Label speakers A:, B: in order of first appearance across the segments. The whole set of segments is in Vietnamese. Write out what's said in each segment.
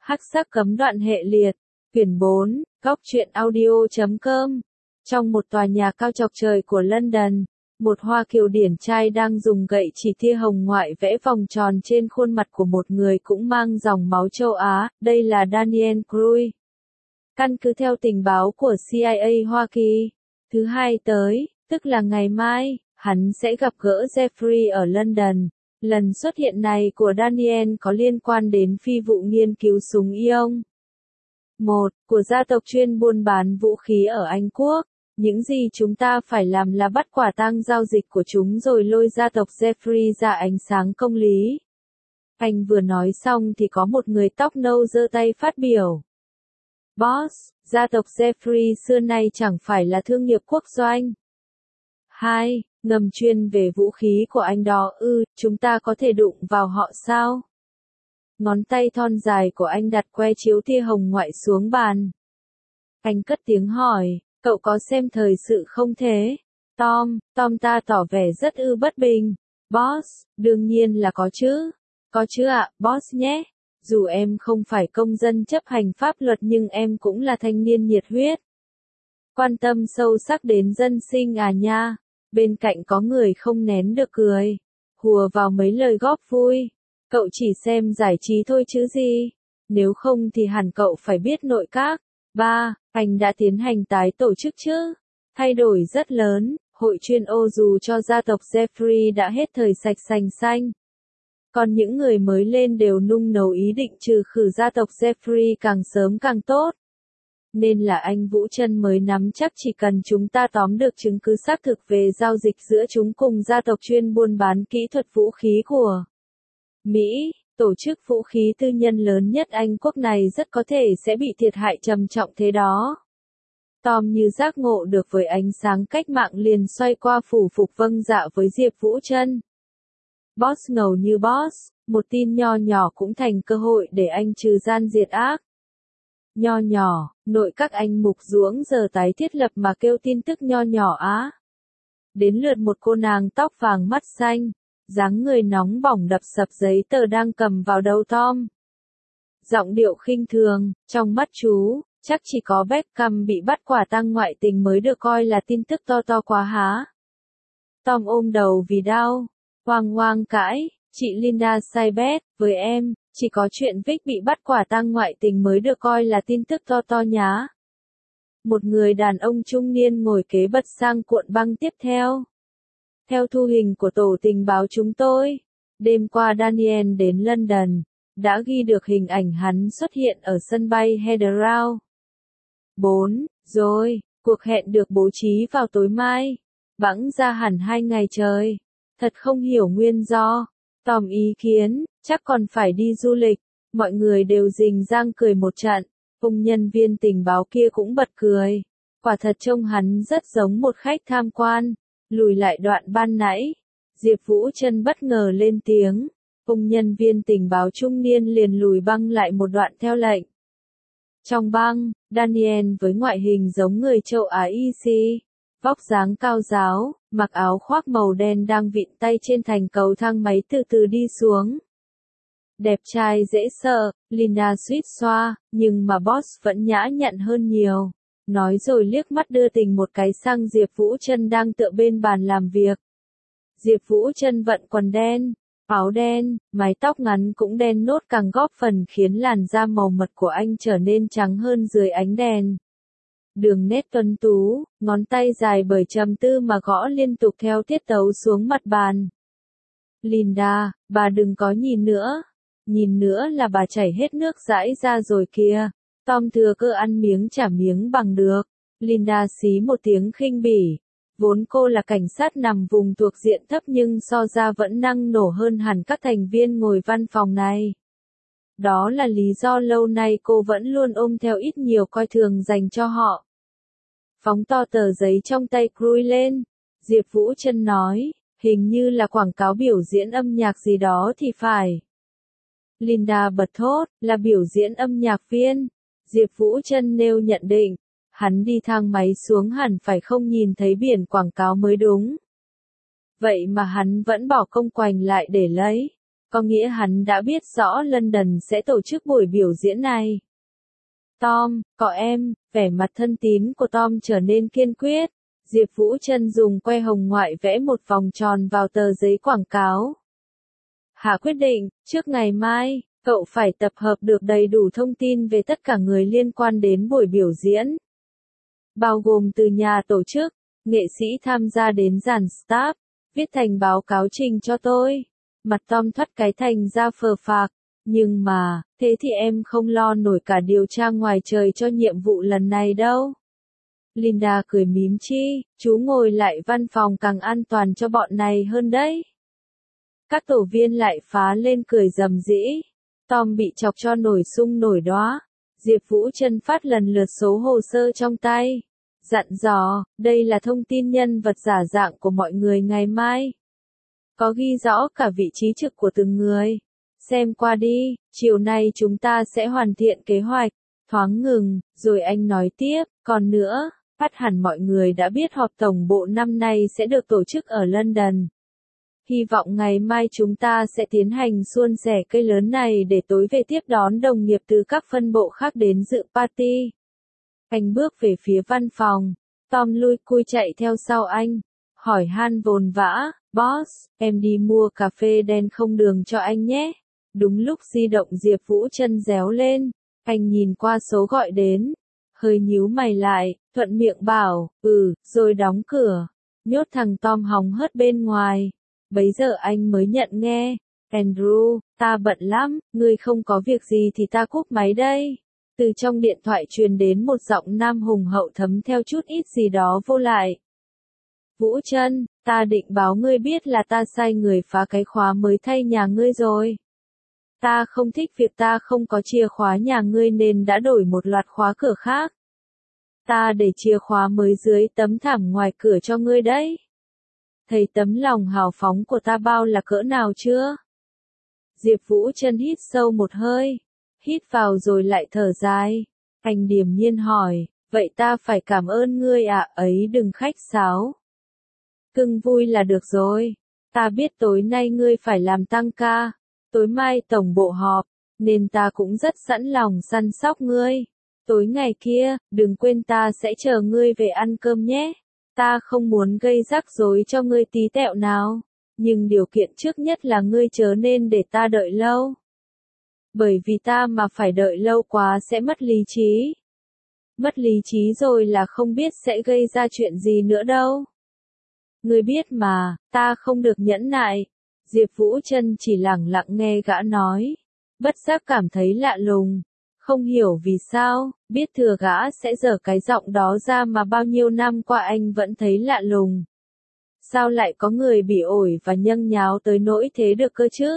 A: Hắc sắc cấm đoạn hệ liệt. Quyển 4, Góc truyện audio.com. Trong một tòa nhà cao chọc trời của London, một Hoa Kiều điển trai đang dùng gậy chỉ tia hồng ngoại vẽ vòng tròn trên khuôn mặt của một người cũng mang dòng máu châu Á, đây là Daniel Craig. Căn cứ theo tình báo của CIA Hoa Kỳ, thứ Hai tới, tức là ngày mai, hắn sẽ gặp gỡ Jeffrey ở London. Lần xuất hiện này của Daniel có liên quan đến phi vụ nghiên cứu súng ion. 1. Của gia tộc chuyên buôn bán vũ khí ở Anh Quốc. Những gì chúng ta phải làm là bắt quả tang giao dịch của chúng rồi lôi gia tộc Jeffrey ra ánh sáng công lý. Anh vừa nói xong thì có một người tóc nâu giơ tay phát biểu. Boss, gia tộc Jeffrey xưa nay chẳng phải là thương nghiệp quốc doanh. 2. Ngầm chuyên về vũ khí của anh đó chúng ta có thể đụng vào họ sao? Ngón tay thon dài của anh đặt que chiếu tia hồng ngoại xuống bàn. Anh cất tiếng hỏi, cậu có xem thời sự không thế? Tom ta tỏ vẻ rất bất bình. Boss, đương nhiên là có chứ. Có chứ ạ, boss nhé. Dù em không phải công dân chấp hành pháp luật nhưng em cũng là thanh niên nhiệt huyết. Quan tâm sâu sắc đến dân sinh à nha. Bên cạnh có người không nén được cười. Hùa vào mấy lời góp vui. Cậu chỉ xem giải trí thôi chứ gì. Nếu không thì hẳn cậu phải biết nội các. 3. Anh đã tiến hành tái tổ chức chứ? Thay đổi rất lớn, hội chuyên ô dù cho gia tộc Jeffrey đã hết thời sạch sành xanh. Còn những người mới lên đều nung nấu ý định trừ khử gia tộc Jeffrey càng sớm càng tốt. Nên là anh Vũ Trân mới nắm chắc chỉ cần chúng ta tóm được chứng cứ xác thực về giao dịch giữa chúng cùng gia tộc chuyên buôn bán kỹ thuật vũ khí của Mỹ, tổ chức vũ khí tư nhân lớn nhất Anh quốc này rất có thể sẽ bị thiệt hại trầm trọng thế đó. Tom như giác ngộ được với ánh sáng cách mạng liền xoay qua phủ phục vâng dạ với Diệp Vũ Trân. Boss ngầu như boss, một tin nho nhỏ cũng thành cơ hội để anh trừ gian diệt ác. Nho nhỏ, nội các anh mục duỗng giờ tái thiết lập mà kêu tin tức nho nhỏ á. Đến lượt một cô nàng tóc vàng mắt xanh, dáng người nóng bỏng đập sập giấy tờ đang cầm vào đầu Tom. Giọng điệu khinh thường, trong mắt chú, chắc chỉ có Beckham bị bắt quả tang ngoại tình mới được coi là tin tức to quá há. Tom ôm đầu vì đau, hoang cãi, chị Linda sai bét, với em, chỉ có chuyện Vic bị bắt quả tang ngoại tình mới được coi là tin tức to nhá. Một người đàn ông trung niên ngồi kế bật sang cuộn băng tiếp theo. Theo thu hình của tổ tình báo chúng tôi, đêm qua Daniel đến London, đã ghi được hình ảnh hắn xuất hiện ở sân bay Heathrow. 4. Rồi, cuộc hẹn được bố trí vào tối mai. Bẵng ra hẳn 2 ngày trời. Thật không hiểu nguyên do. Tom ý kiến, chắc còn phải đi du lịch. Mọi người đều rình rang cười một trận. Ông nhân viên tình báo kia cũng bật cười. Quả thật trông hắn rất giống một khách tham quan. Lùi lại đoạn ban nãy. Diệp Vũ Trân bất ngờ lên tiếng. Ông nhân viên tình báo trung niên liền lùi băng lại một đoạn theo lệnh. Trong băng, Daniel với ngoại hình giống người châu Á vóc dáng cao ráo, mặc áo khoác màu đen đang vịn tay trên thành cầu thang máy từ từ đi xuống. Đẹp trai dễ sợ, Linda suýt xoa, nhưng mà boss vẫn nhã nhặn hơn nhiều. Nói rồi liếc mắt đưa tình một cái sang Diệp Vũ Trân đang tựa bên bàn làm việc. Diệp Vũ Trân vận quần đen, áo đen, mái tóc ngắn cũng đen nốt càng góp phần khiến làn da màu mật của anh trở nên trắng hơn dưới ánh đèn. Đường nét tuấn tú, ngón tay dài bởi trầm tư mà gõ liên tục theo tiết tấu xuống mặt bàn. Linda, bà đừng có nhìn nữa là bà chảy hết nước dãi ra rồi kìa. Tom thừa cơ ăn miếng trả miếng bằng được. Linda xí một tiếng khinh bỉ. Vốn cô là cảnh sát nằm vùng thuộc diện thấp nhưng so ra vẫn năng nổ hơn hẳn các thành viên ngồi văn phòng này. Đó là lý do lâu nay cô vẫn luôn ôm theo ít nhiều coi thường dành cho họ. Phóng to tờ giấy trong tay Cruise lên. Diệp Vũ Trân nói, hình như là quảng cáo biểu diễn âm nhạc gì đó thì phải. Linda bật thốt, là biểu diễn âm nhạc viên. Diệp Vũ Trân nêu nhận định, hắn đi thang máy xuống hẳn phải không nhìn thấy biển quảng cáo mới đúng. Vậy mà hắn vẫn bỏ công quành lại để lấy. có nghĩa hắn đã biết rõ London sẽ tổ chức buổi biểu diễn này. Tom, có em, vẻ mặt thân tín của Tom trở nên kiên quyết. Diệp Vũ Trân dùng que hồng ngoại vẽ một vòng tròn vào tờ giấy quảng cáo. Hạ quyết định, trước ngày mai, cậu phải tập hợp được đầy đủ thông tin về tất cả người liên quan đến buổi biểu diễn. Bao gồm từ nhà tổ chức, nghệ sĩ tham gia đến dàn staff, viết thành báo cáo trình cho tôi. Mặt Tom thoắt cái thành ra phờ phạc. Nhưng mà, thế thì em không lo nổi cả điều tra ngoài trời cho nhiệm vụ lần này đâu. Linda cười mím chi, chú ngồi lại văn phòng càng an toàn cho bọn này hơn đấy. Các tổ viên lại phá lên cười rầm rĩ. Tom bị chọc cho nổi sung nổi đóa. Diệp Vũ Trân phát lần lượt số hồ sơ trong tay. Dặn dò, đây là thông tin nhân vật giả dạng của mọi người ngày mai. Có ghi rõ cả vị trí trực của từng người. Xem qua đi, chiều nay chúng ta sẽ hoàn thiện kế hoạch. Thoáng ngừng, rồi anh nói tiếp, còn nữa, chắc hẳn mọi người đã biết họp tổng bộ năm nay sẽ được tổ chức ở London. Hy vọng ngày mai chúng ta sẽ tiến hành suôn sẻ cây lớn này để tối về tiếp đón đồng nghiệp từ các phân bộ khác đến dự party. Anh bước về phía văn phòng, Tom lui cui chạy theo sau anh, hỏi han vồn vã, boss, em đi mua cà phê đen không đường cho anh nhé. Đúng lúc di động Diệp Vũ Trân réo lên, anh nhìn qua số gọi đến, hơi nhíu mày lại, thuận miệng bảo, rồi đóng cửa, nhốt thằng Tom hóng hớt bên ngoài. Bấy giờ anh mới nhận nghe, Andrew, ta bận lắm, ngươi không có việc gì thì ta cúp máy đây. Từ trong điện thoại truyền đến một giọng nam hùng hậu thấm theo chút ít gì đó vô lại. Vũ Trân, ta định báo ngươi biết là ta sai người phá cái khóa mới thay nhà ngươi rồi. Ta không thích việc ta không có chìa khóa nhà ngươi nên đã đổi một loạt khóa cửa khác. Ta để chìa khóa mới dưới tấm thảm ngoài cửa cho ngươi đấy. Thấy tấm lòng hào phóng của ta bao là cỡ nào chưa? Diệp Vũ Trân hít sâu một hơi, hít vào rồi lại thở dài. Anh điềm nhiên hỏi, vậy ta phải cảm ơn ngươi ạ, ấy đừng khách sáo. Cưng vui là được rồi. Ta biết tối nay ngươi phải làm tăng ca, tối mai tổng bộ họp, nên ta cũng rất sẵn lòng săn sóc ngươi. Tối ngày kia, đừng quên ta sẽ chờ ngươi về ăn cơm nhé. Ta không muốn gây rắc rối cho ngươi tí tẹo nào, nhưng điều kiện trước nhất là ngươi chớ nên để ta đợi lâu. Bởi vì ta mà phải đợi lâu quá sẽ mất lý trí. Mất lý trí rồi là không biết sẽ gây ra chuyện gì nữa đâu. Ngươi biết mà, ta không được nhẫn nại. Diệp Vũ Trân chỉ lẳng lặng nghe gã nói, bất giác cảm thấy lạ lùng. Không hiểu vì sao, biết thừa gã sẽ dở cái giọng đó ra mà bao nhiêu năm qua anh vẫn thấy lạ lùng. Sao lại có người bị ổi và nhâng nháo tới nỗi thế được cơ chứ?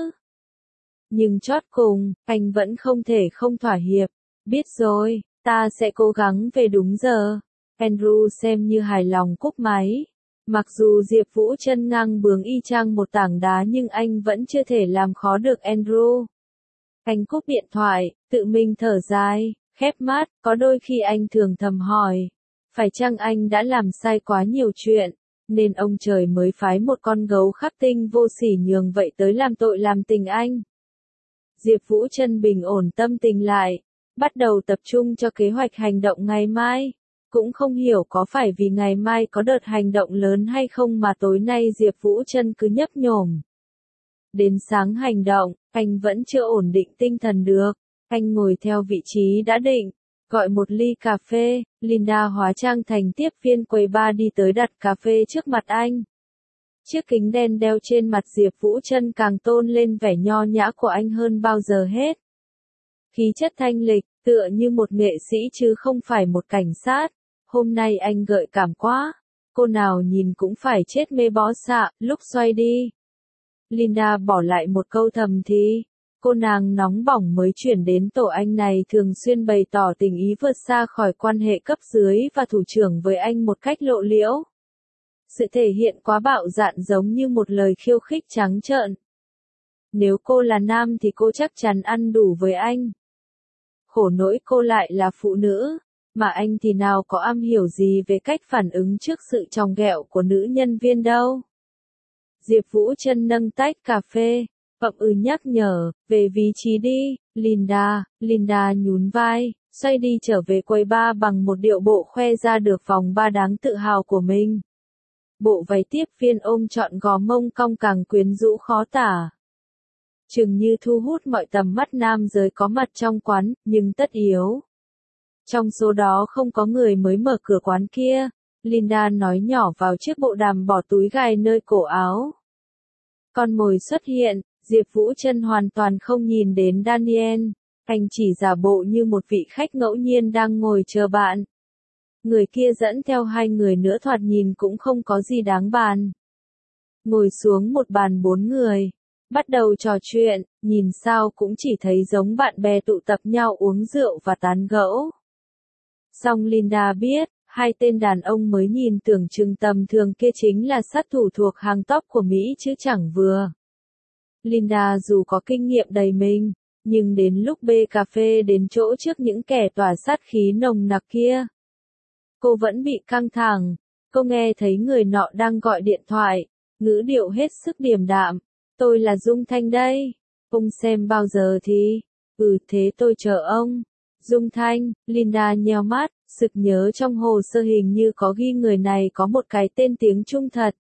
A: Nhưng chót cùng, anh vẫn không thể không thỏa hiệp. Biết rồi, ta sẽ cố gắng về đúng giờ. Andrew xem như hài lòng cúp máy. Mặc dù Diệp Vũ Trân ngang bướng y chang một tảng đá nhưng anh vẫn chưa thể làm khó được Andrew. Anh cúp điện thoại, tự mình thở dài, khép mắt, có đôi khi anh thường thầm hỏi, phải chăng anh đã làm sai quá nhiều chuyện, nên ông trời mới phái một con gấu khắc tinh vô sỉ nhường vậy tới làm tội làm tình anh. Diệp Vũ Trân bình ổn tâm tình lại, bắt đầu tập trung cho kế hoạch hành động ngày mai. Cũng không hiểu có phải vì ngày mai có đợt hành động lớn hay không mà tối nay Diệp Vũ Trân cứ nhấp nhổm. Đến sáng hành động, anh vẫn chưa ổn định tinh thần được. Anh ngồi theo vị trí đã định, gọi một ly cà phê. Linda hóa trang thành tiếp viên quầy bar đi tới đặt cà phê trước mặt anh. Chiếc kính đen đeo trên mặt Diệp Vũ Trân càng tôn lên vẻ nho nhã của anh hơn bao giờ hết. Khí chất thanh lịch, tựa như một nghệ sĩ chứ không phải một cảnh sát. Hôm nay anh gợi cảm quá. Cô nào nhìn cũng phải chết mê bó xạ, lúc xoay đi. Linda bỏ lại một câu thầm thì. Cô nàng nóng bỏng mới chuyển đến tổ anh này thường xuyên bày tỏ tình ý vượt xa khỏi quan hệ cấp dưới và thủ trưởng với anh một cách lộ liễu. Sự thể hiện quá bạo dạn giống như một lời khiêu khích trắng trợn. Nếu cô là nam thì cô chắc chắn ăn đủ với anh. Khổ nỗi cô lại là phụ nữ, mà anh thì nào có am hiểu gì về cách phản ứng trước sự chòng ghẹo của nữ nhân viên đâu. Diệp Vũ Trân nâng tách cà phê, Nhắc nhở, về vị trí đi, Linda. Linda nhún vai, xoay đi trở về quầy bar bằng một điệu bộ khoe ra được vòng ba đáng tự hào của mình. Bộ váy tiếp viên ôm trọn gò mông cong càng quyến rũ khó tả. Chừng như thu hút mọi tầm mắt nam giới có mặt trong quán, nhưng tất yếu. Trong số đó không có người mới mở cửa quán kia, Linda nói nhỏ vào chiếc bộ đàm bỏ túi gài nơi cổ áo. Con mồi xuất hiện, Diệp Vũ Trân hoàn toàn không nhìn đến Daniel, anh chỉ giả bộ như một vị khách ngẫu nhiên đang ngồi chờ bạn. Người kia dẫn theo hai người nữa thoạt nhìn cũng không có gì đáng bàn. Ngồi xuống một bàn 4 người, bắt đầu trò chuyện, nhìn sao cũng chỉ thấy giống bạn bè tụ tập nhau uống rượu và tán gẫu. Song Linda biết, hai tên đàn ông mới nhìn tưởng chừng tầm thường kia chính là sát thủ thuộc hàng top của Mỹ chứ chẳng vừa. Linda dù có kinh nghiệm đầy mình, nhưng đến lúc bê cà phê đến chỗ trước những kẻ tỏa sát khí nồng nặc kia, cô vẫn bị căng thẳng. Cô nghe thấy người nọ đang gọi điện thoại, ngữ điệu hết sức điềm đạm. Tôi là Dung Thanh đây. Ông xem bao giờ thì? Thế tôi chờ ông. Dung Thanh, Linda nheo mắt, sực nhớ trong hồ sơ hình như có ghi người này có một cái tên tiếng Trung thật.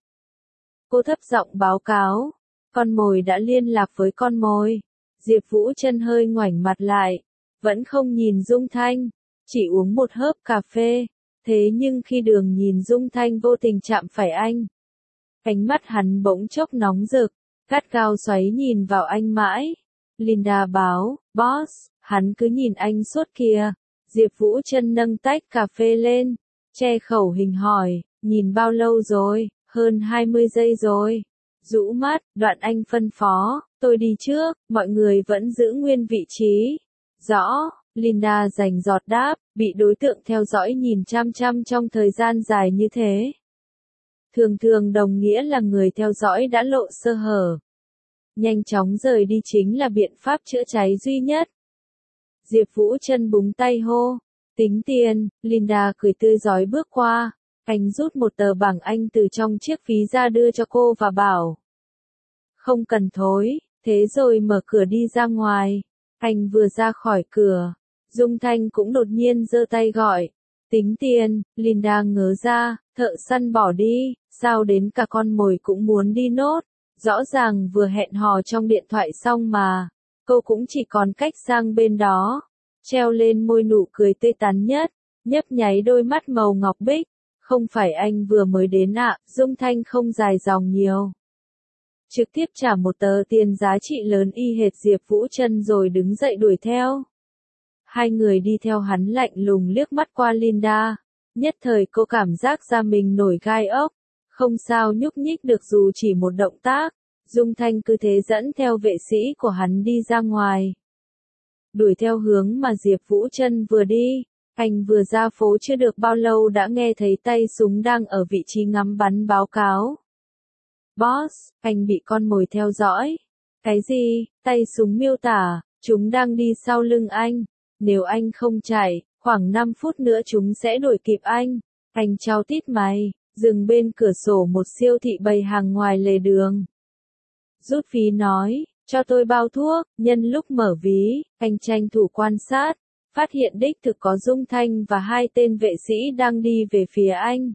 A: Cô thấp giọng báo cáo. Con mồi đã liên lạc với con mồi. Diệp Vũ Trân hơi ngoảnh mặt lại, vẫn không nhìn Dung Thanh, chỉ uống một hớp cà phê. Thế nhưng khi Đường nhìn Dung Thanh vô tình chạm phải anh, ánh mắt hắn bỗng chốc nóng rực, gắt gao xoáy nhìn vào anh mãi. Linda báo, boss, hắn cứ nhìn anh suốt kìa. Diệp Vũ Trân nâng tách cà phê lên, che khẩu hình hỏi, nhìn bao lâu rồi? Hơn 20 giây rồi. Rũ mắt, đoạn anh phân phó, tôi đi trước, mọi người vẫn giữ nguyên vị trí. Rõ. Linda rành giọt đáp, bị đối tượng theo dõi nhìn chăm chăm trong thời gian dài như thế. Thường thường đồng nghĩa là người theo dõi đã lộ sơ hở. Nhanh chóng rời đi chính là biện pháp chữa cháy duy nhất. Diệp Vũ Trân búng tay hô, tính tiền. Linda cười tươi rói bước qua, anh rút một tờ bảng Anh từ trong chiếc ví ra đưa cho cô và bảo. Không cần thối, thế rồi mở cửa đi ra ngoài. Anh vừa ra khỏi cửa, Dung Thanh cũng đột nhiên giơ tay gọi. Tính tiền. Linda ngớ ra, thợ săn bỏ đi, sao đến cả con mồi cũng muốn đi nốt. Rõ ràng vừa hẹn hò trong điện thoại xong mà. Cô cũng chỉ còn cách sang bên đó. Treo lên môi nụ cười tươi tắn nhất, nhấp nháy đôi mắt màu ngọc bích. Không phải anh vừa mới đến ạ, Dung Thanh không dài dòng nhiều. Trực tiếp trả một tờ tiền giá trị lớn y hệt Diệp Vũ Trân rồi đứng dậy đuổi theo. Hai người đi theo hắn lạnh lùng liếc mắt qua Linda. Nhất thời cô cảm giác da mình nổi gai ốc. Không sao nhúc nhích được dù chỉ một động tác. Dung Thanh cứ thế dẫn theo vệ sĩ của hắn đi ra ngoài. Đuổi theo hướng mà Diệp Vũ Trân vừa đi. Anh vừa ra phố chưa được bao lâu đã nghe thấy tay súng đang ở vị trí ngắm bắn báo cáo. Boss, anh bị con mồi theo dõi. Cái gì? Tay súng miêu tả, chúng đang đi sau lưng anh. Nếu anh không chạy, khoảng 5 phút nữa chúng sẽ đuổi kịp anh. Anh chau tít mày, dừng bên cửa sổ một siêu thị bày hàng ngoài lề đường. Rút ví nói, cho tôi bao thuốc. Nhân lúc mở ví, anh tranh thủ quan sát, phát hiện đích thực có Dung Thanh và hai tên vệ sĩ đang đi về phía anh.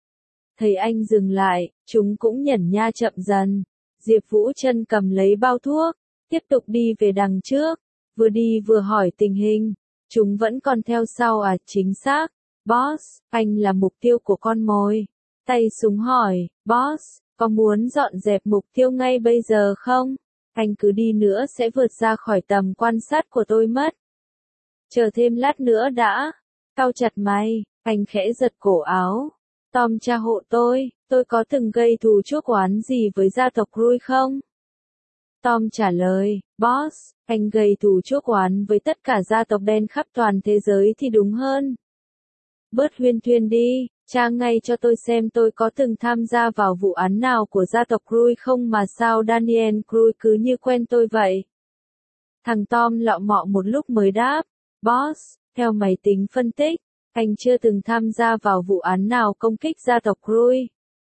A: Thấy anh dừng lại, chúng cũng nhẩn nha chậm dần. Diệp Vũ Trân cầm lấy bao thuốc, tiếp tục đi về đằng trước, vừa đi vừa hỏi tình hình. Chúng vẫn còn theo sau à? Chính xác. Boss, anh là mục tiêu của con mồi. Tay súng hỏi, boss, có muốn dọn dẹp mục tiêu ngay bây giờ không? Anh cứ đi nữa sẽ vượt ra khỏi tầm quan sát của tôi mất. Chờ thêm lát nữa đã. Cau chặt mày, anh khẽ giật cổ áo. Tom cha hộ tôi có từng gây thù chuốc oán gì với gia tộc Rui không? Tom trả lời, boss, anh gây thù chuốc oán với tất cả gia tộc đen khắp toàn thế giới thì đúng hơn. Bớt huyên thuyên đi, tra ngay cho tôi xem tôi có từng tham gia vào vụ án nào của gia tộc Rui không mà sao Daniel Rui cứ như quen tôi vậy. Thằng Tom lọ mọ một lúc mới đáp, boss, theo máy tính phân tích, anh chưa từng tham gia vào vụ án nào công kích gia tộc Rui.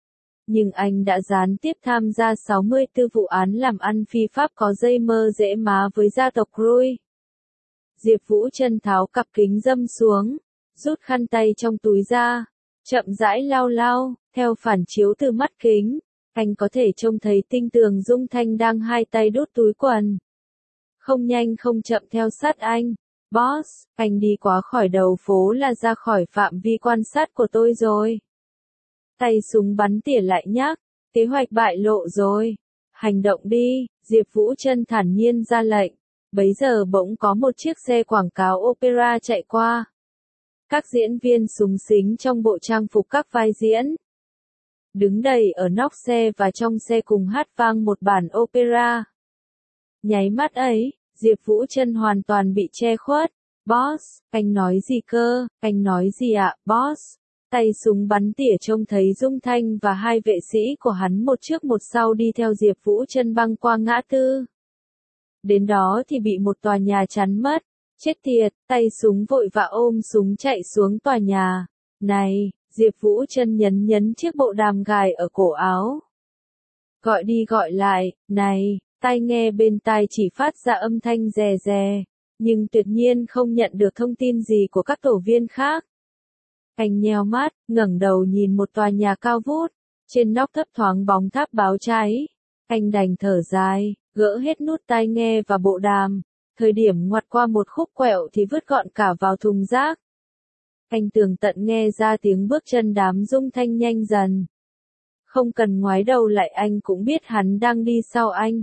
A: nhưng anh đã gián tiếp tham gia 64 vụ án làm ăn phi pháp có dây mơ rễ má với gia tộc Rui. Diệp Vũ Trân tháo cặp kính râm xuống, rút khăn tay trong túi ra, chậm rãi lau lau, theo phản chiếu từ mắt kính, anh có thể trông thấy tinh tường Dung Thanh đang hai tay đút túi quần. Không nhanh không chậm theo sát anh. Boss, anh đi quá khỏi đầu phố là ra khỏi phạm vi quan sát của tôi rồi. Tay súng bắn tỉa lại nhắc, kế hoạch bại lộ rồi. Hành động đi, Diệp Vũ Trân thản nhiên ra lệnh. Bấy giờ bỗng có một chiếc xe quảng cáo opera chạy qua. Các diễn viên xúng xính trong bộ trang phục các vai diễn. Đứng đầy ở nóc xe và trong xe cùng hát vang một bản opera. Nháy mắt ấy, Diệp Vũ Trân hoàn toàn bị che khuất. Boss, anh nói gì cơ, anh nói gì ạ, boss? Tay súng bắn tỉa trông thấy Dung Thanh và hai vệ sĩ của hắn một trước một sau đi theo Diệp Vũ Trân băng qua ngã tư. Đến đó thì bị một tòa nhà chắn mất. Chết tiệt, tay súng vội vã ôm súng chạy xuống tòa nhà. Này, Diệp Vũ Trân nhấn chiếc bộ đàm gài ở cổ áo. Gọi đi gọi lại, này, tai nghe bên tai chỉ phát ra âm thanh rè rè, nhưng tuyệt nhiên không nhận được thông tin gì của các tổ viên khác. Anh nheo mắt, ngẩng đầu nhìn một tòa nhà cao vút, trên nóc thấp thoáng bóng tháp báo cháy. Anh đành thở dài, gỡ hết nút tai nghe và bộ đàm. Thời điểm ngoặt qua một khúc quẹo thì vứt gọn cả vào thùng rác. Anh tường tận nghe ra tiếng bước chân đám Dung Thanh nhanh dần. Không cần ngoái đầu lại anh cũng biết hắn đang đi sau anh.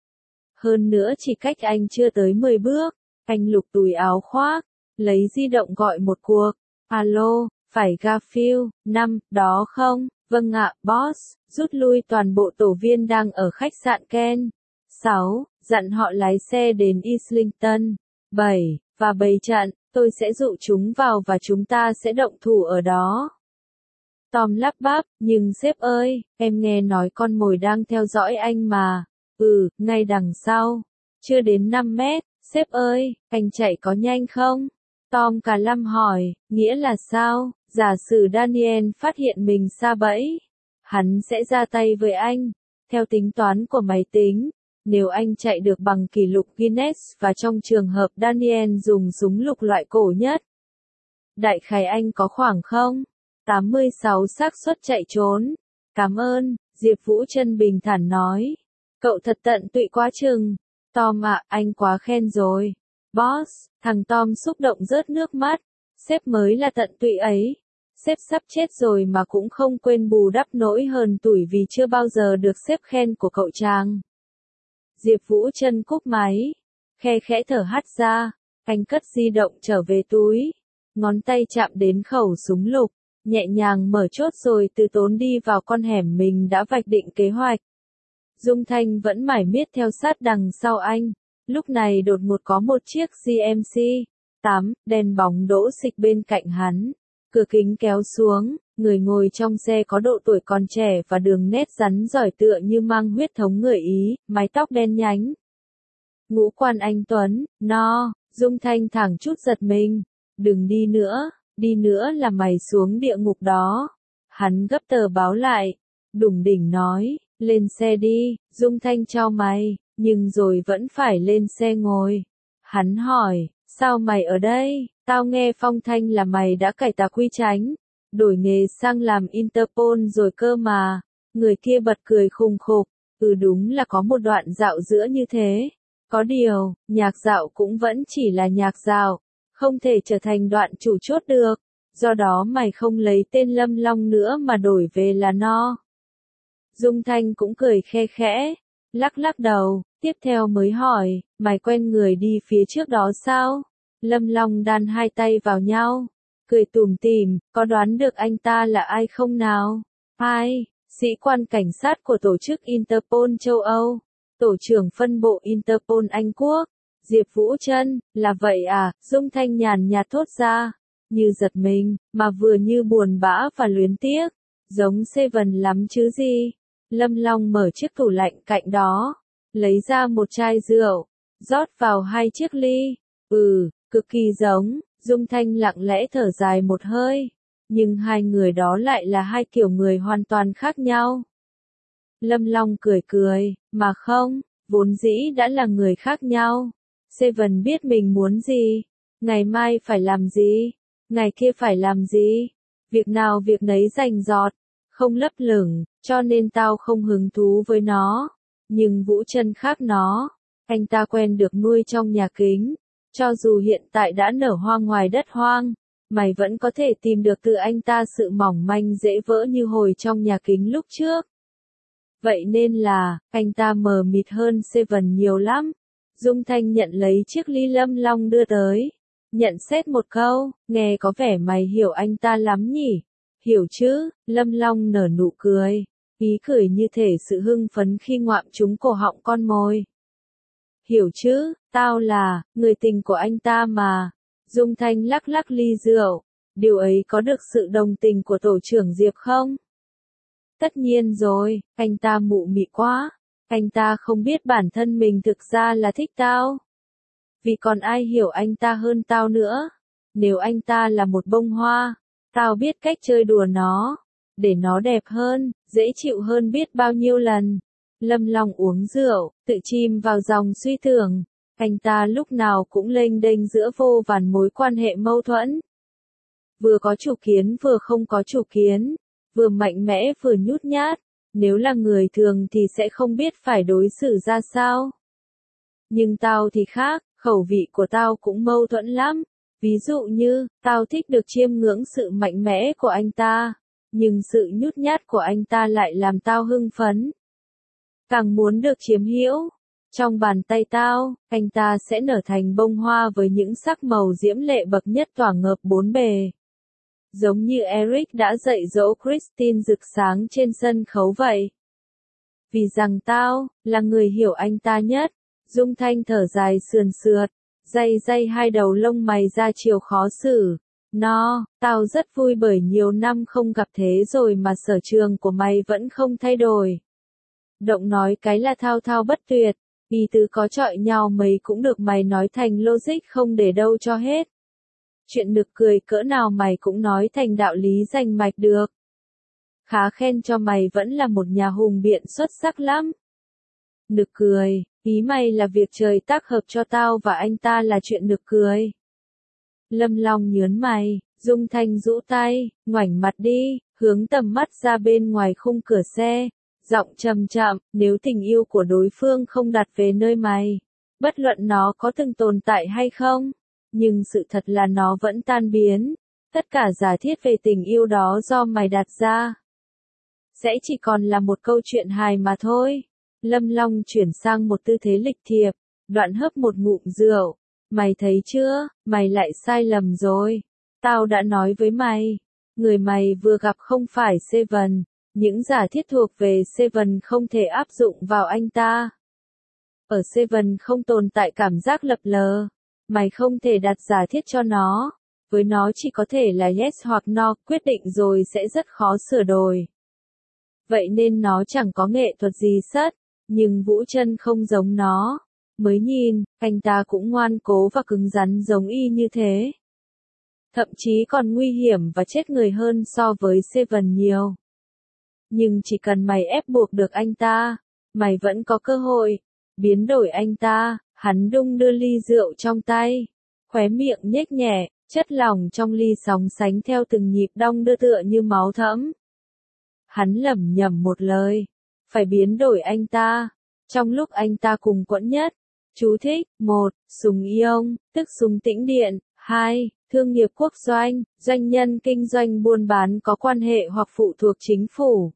A: Hơn nữa chỉ cách anh chưa tới 10 bước, anh lục túi áo khoác, lấy di động gọi một cuộc. Alo, phải Garfield, 5, đó không? Vâng ạ, boss, rút lui toàn bộ tổ viên đang ở khách sạn Ken. 6, dặn họ lái xe đến Islington. 7, và bày trận, tôi sẽ dụ chúng vào và chúng ta sẽ động thủ ở đó. Tom lắp bắp, nhưng sếp ơi, em nghe nói con mồi đang theo dõi anh mà. Ngay đằng sau. Chưa đến 5 mét, sếp ơi, anh chạy có nhanh không? Tom cả lâm hỏi, nghĩa là sao? Giả sử Daniel phát hiện mình sa bẫy. Hắn sẽ ra tay với anh. Theo tính toán của máy tính, nếu anh chạy được bằng kỷ lục Guinness và trong trường hợp Daniel dùng súng lục loại cổ nhất. Đại khái anh có khoảng không? 86 xác suất chạy trốn. Cảm ơn, Diệp Vũ Trân bình thản nói. Cậu thật tận tụy quá chừng. Tom ạ, anh quá khen rồi. Boss, thằng Tom xúc động rớt nước mắt. Sếp mới là tận tụy ấy. Sếp sắp chết rồi mà cũng không quên bù đắp nỗi hờn tủi vì chưa bao giờ được sếp khen của cậu chàng. Diệp Vũ Trân cúp máy. Khe khẽ thở hắt ra. Anh cất di động trở về túi. Ngón tay chạm đến khẩu súng lục. Nhẹ nhàng mở chốt rồi từ tốn đi vào con hẻm mình đã vạch định kế hoạch. Dung Thanh vẫn mải miết theo sát đằng sau anh. Lúc này đột ngột có một chiếc GMC 8, đèn bóng đỗ xịch bên cạnh hắn. Cửa kính kéo xuống, người ngồi trong xe có độ tuổi còn trẻ và đường nét rắn giỏi tựa như mang huyết thống người Ý, mái tóc đen nhánh. Ngũ quan anh tuấn, no, Dung Thanh thẳng chút giật mình. Đừng đi nữa là mày xuống địa ngục đó. Hắn gấp tờ báo lại, đủng đỉnh nói, lên xe đi, Dung Thanh chau mày, nhưng rồi vẫn phải lên xe ngồi. Hắn hỏi, sao mày ở đây? Tao nghe phong thanh là mày đã cải tà quy chánh, đổi nghề sang làm Interpol rồi cơ mà. Người kia bật cười khùng khục, đúng là có một đoạn dạo giữa như thế. Có điều, nhạc dạo cũng vẫn chỉ là nhạc dạo, không thể trở thành đoạn chủ chốt được. Do đó mày không lấy tên Lâm Long nữa mà đổi về là No. Dung Thanh cũng cười khe khẽ, lắc đầu, tiếp theo mới hỏi, mày quen người đi phía trước đó sao? Lâm Long đan hai tay vào nhau, cười tủm tỉm, có đoán được anh ta là ai không nào? Ai? Sĩ quan cảnh sát của tổ chức Interpol châu Âu, tổ trưởng phân bộ Interpol Anh Quốc, Diệp Vũ Trân, là vậy à? Dung Thanh nhàn nhạt thốt ra, như giật mình, mà vừa như buồn bã và luyến tiếc, giống Seven lắm chứ gì. Lâm Long mở chiếc tủ lạnh cạnh đó, lấy ra một chai rượu, rót vào 2 chiếc ly. Cực kỳ giống. Dung Thanh lặng lẽ thở dài một hơi, nhưng hai người đó lại là hai kiểu người hoàn toàn khác nhau. Lâm Long cười cười, mà không, vốn dĩ đã là người khác nhau. Seven biết mình muốn gì, ngày mai phải làm gì, ngày kia phải làm gì, việc nào việc nấy rành rọt, không lấp lửng, cho nên tao không hứng thú với nó. Nhưng Vũ Trân khác nó, anh ta quen được nuôi trong nhà kính, cho dù hiện tại đã nở hoa ngoài đất hoang, mày vẫn có thể tìm được từ anh ta sự mỏng manh dễ vỡ như hồi trong nhà kính lúc trước. Vậy nên là, anh ta mờ mịt hơn Seven nhiều lắm. Dung Thanh nhận lấy chiếc ly Lâm Long đưa tới. Nhận xét một câu, nghe có vẻ mày hiểu anh ta lắm nhỉ? Hiểu chứ, Lâm Long nở nụ cười. Ý cười như thể sự hưng phấn khi ngoạm trúng cổ họng con mồi. Hiểu chứ, tao là, người tình của anh ta mà. Dung Thanh lắc lắc ly rượu. Điều ấy có được sự đồng tình của tổ trưởng Diệp không? Tất nhiên rồi, anh ta mụ mị quá. Anh ta không biết bản thân mình thực ra là thích tao. Vì còn ai hiểu anh ta hơn tao nữa. Nếu anh ta là một bông hoa, tao biết cách chơi đùa nó, để nó đẹp hơn, dễ chịu hơn biết bao nhiêu lần. Lâm Long uống rượu, tự chìm vào dòng suy tưởng. Anh ta lúc nào cũng lênh đênh giữa vô vàn mối quan hệ mâu thuẫn. Vừa có chủ kiến vừa không có chủ kiến, vừa mạnh mẽ vừa nhút nhát. Nếu là người thường thì sẽ không biết phải đối xử ra sao. Nhưng tao thì khác, khẩu vị của tao cũng mâu thuẫn lắm. Ví dụ như, tao thích được chiêm ngưỡng sự mạnh mẽ của anh ta, nhưng sự nhút nhát của anh ta lại làm tao hưng phấn. Càng muốn được chiếm hữu. Trong bàn tay tao, anh ta sẽ nở thành bông hoa với những sắc màu diễm lệ bậc nhất tỏa ngập bốn bề. Giống như Eric đã dạy dỗ Christine rực sáng trên sân khấu vậy. Vì rằng tao, là người hiểu anh ta nhất. Dung Thanh thở dài sườn sượt, day hai đầu lông mày ra chiều khó xử. Tao rất vui bởi nhiều năm không gặp thế rồi mà sở trường của mày vẫn không thay đổi. Động nói cái là thao thao bất tuyệt, ý tứ có chọi nhau mấy cũng được mày nói thành logic không để đâu cho hết. Chuyện nực cười cỡ nào mày cũng nói thành đạo lý rành mạch được. Khá khen cho mày vẫn là một nhà hùng biện xuất sắc lắm. Nực cười, ý mày là việc trời tác hợp cho tao và anh ta là chuyện nực cười. Lâm Long nhớn mày, Dung Thanh rũ tay, ngoảnh mặt đi, hướng tầm mắt ra bên ngoài khung cửa xe. Giọng trầm chậm, nếu tình yêu của đối phương không đặt về nơi mày, bất luận nó có từng tồn tại hay không, nhưng sự thật là nó vẫn tan biến. Tất cả giả thiết về tình yêu đó do mày đặt ra, sẽ chỉ còn là một câu chuyện hài mà thôi. Lâm Long chuyển sang một tư thế lịch thiệp, đoạn hớp một ngụm rượu. Mày thấy chưa, mày lại sai lầm rồi. Tao đã nói với mày, người mày vừa gặp không phải Seven. Những giả thiết thuộc về Seven không thể áp dụng vào anh ta. Ở Seven không tồn tại cảm giác lập lờ. Mày không thể đặt giả thiết cho nó. Với nó chỉ có thể là yes hoặc no, quyết định rồi sẽ rất khó sửa đổi. Vậy nên nó chẳng có nghệ thuật gì sất. Nhưng Vũ Trân không giống nó. Mới nhìn, anh ta cũng ngoan cố và cứng rắn giống y như thế. Thậm chí còn nguy hiểm và chết người hơn so với Seven nhiều. Nhưng chỉ cần mày ép buộc được anh ta, mày vẫn có cơ hội biến đổi anh ta. Hắn đung đưa ly rượu trong tay, khóe miệng nhếch nhẹ, chất lỏng trong ly sóng sánh theo từng nhịp đong đưa tựa như máu thẫm. Hắn lẩm nhẩm một lời, phải biến đổi anh ta, trong lúc anh ta cùng quẫn nhất. Chú thích: 1. Súng ion, tức súng tĩnh điện. 2. Thương nghiệp quốc doanh, doanh nhân kinh doanh buôn bán có quan hệ hoặc phụ thuộc chính phủ.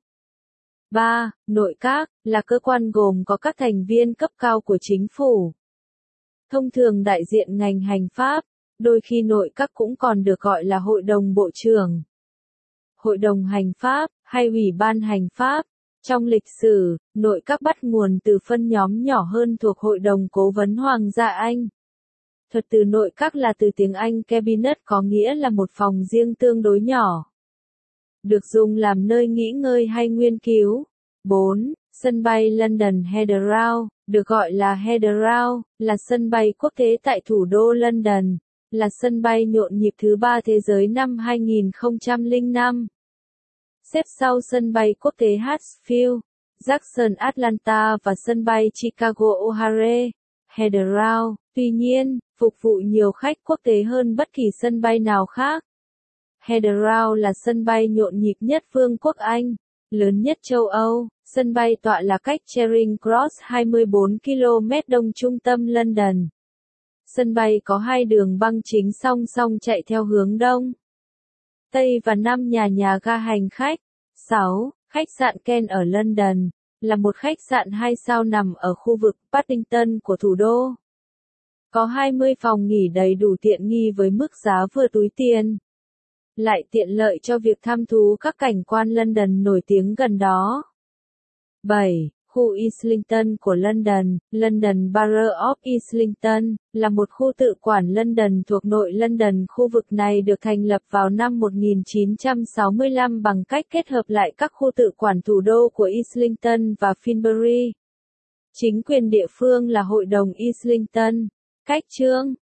A: 3. Nội các, là cơ quan gồm có các thành viên cấp cao của chính phủ. Thông thường đại diện ngành hành pháp, đôi khi nội các cũng còn được gọi là hội đồng bộ trưởng, hội đồng hành pháp, hay ủy ban hành pháp. Trong lịch sử, nội các bắt nguồn từ phân nhóm nhỏ hơn thuộc Hội đồng Cố vấn Hoàng gia Anh. Thuật từ nội các là từ tiếng Anh cabinet có nghĩa là một phòng riêng tương đối nhỏ, được dùng làm nơi nghỉ ngơi hay nghiên cứu. 4. Sân bay London Heathrow, được gọi là Heathrow, là sân bay quốc tế tại thủ đô London, là sân bay nhộn nhịp thứ 3 thế giới năm 2005. Xếp sau sân bay quốc tế Hartsfield, Jackson Atlanta và sân bay Chicago O'Hare, Heathrow. Tuy nhiên, phục vụ nhiều khách quốc tế hơn bất kỳ sân bay nào khác. Heathrow là sân bay nhộn nhịp nhất Vương quốc Anh, lớn nhất châu Âu. Sân bay tọa lạc cách Charing Cross 24 km đông trung tâm London. Sân bay có 2 đường băng chính song song chạy theo hướng đông, tây và 5 nhà ga hành khách. 6. Khách sạn Kent ở London là một khách sạn 2 sao nằm ở khu vực Paddington của thủ đô. Có 20 phòng nghỉ đầy đủ tiện nghi với mức giá vừa túi tiền. Lại tiện lợi cho việc thăm thú các cảnh quan London nổi tiếng gần đó. 7. Khu Islington của London, London Borough of Islington, là một khu tự quản London thuộc nội London. Khu vực này được thành lập vào năm 1965 bằng cách kết hợp lại các khu tự quản thủ đô của Islington và Finsbury. Chính quyền địa phương là Hội đồng Islington. Cách chương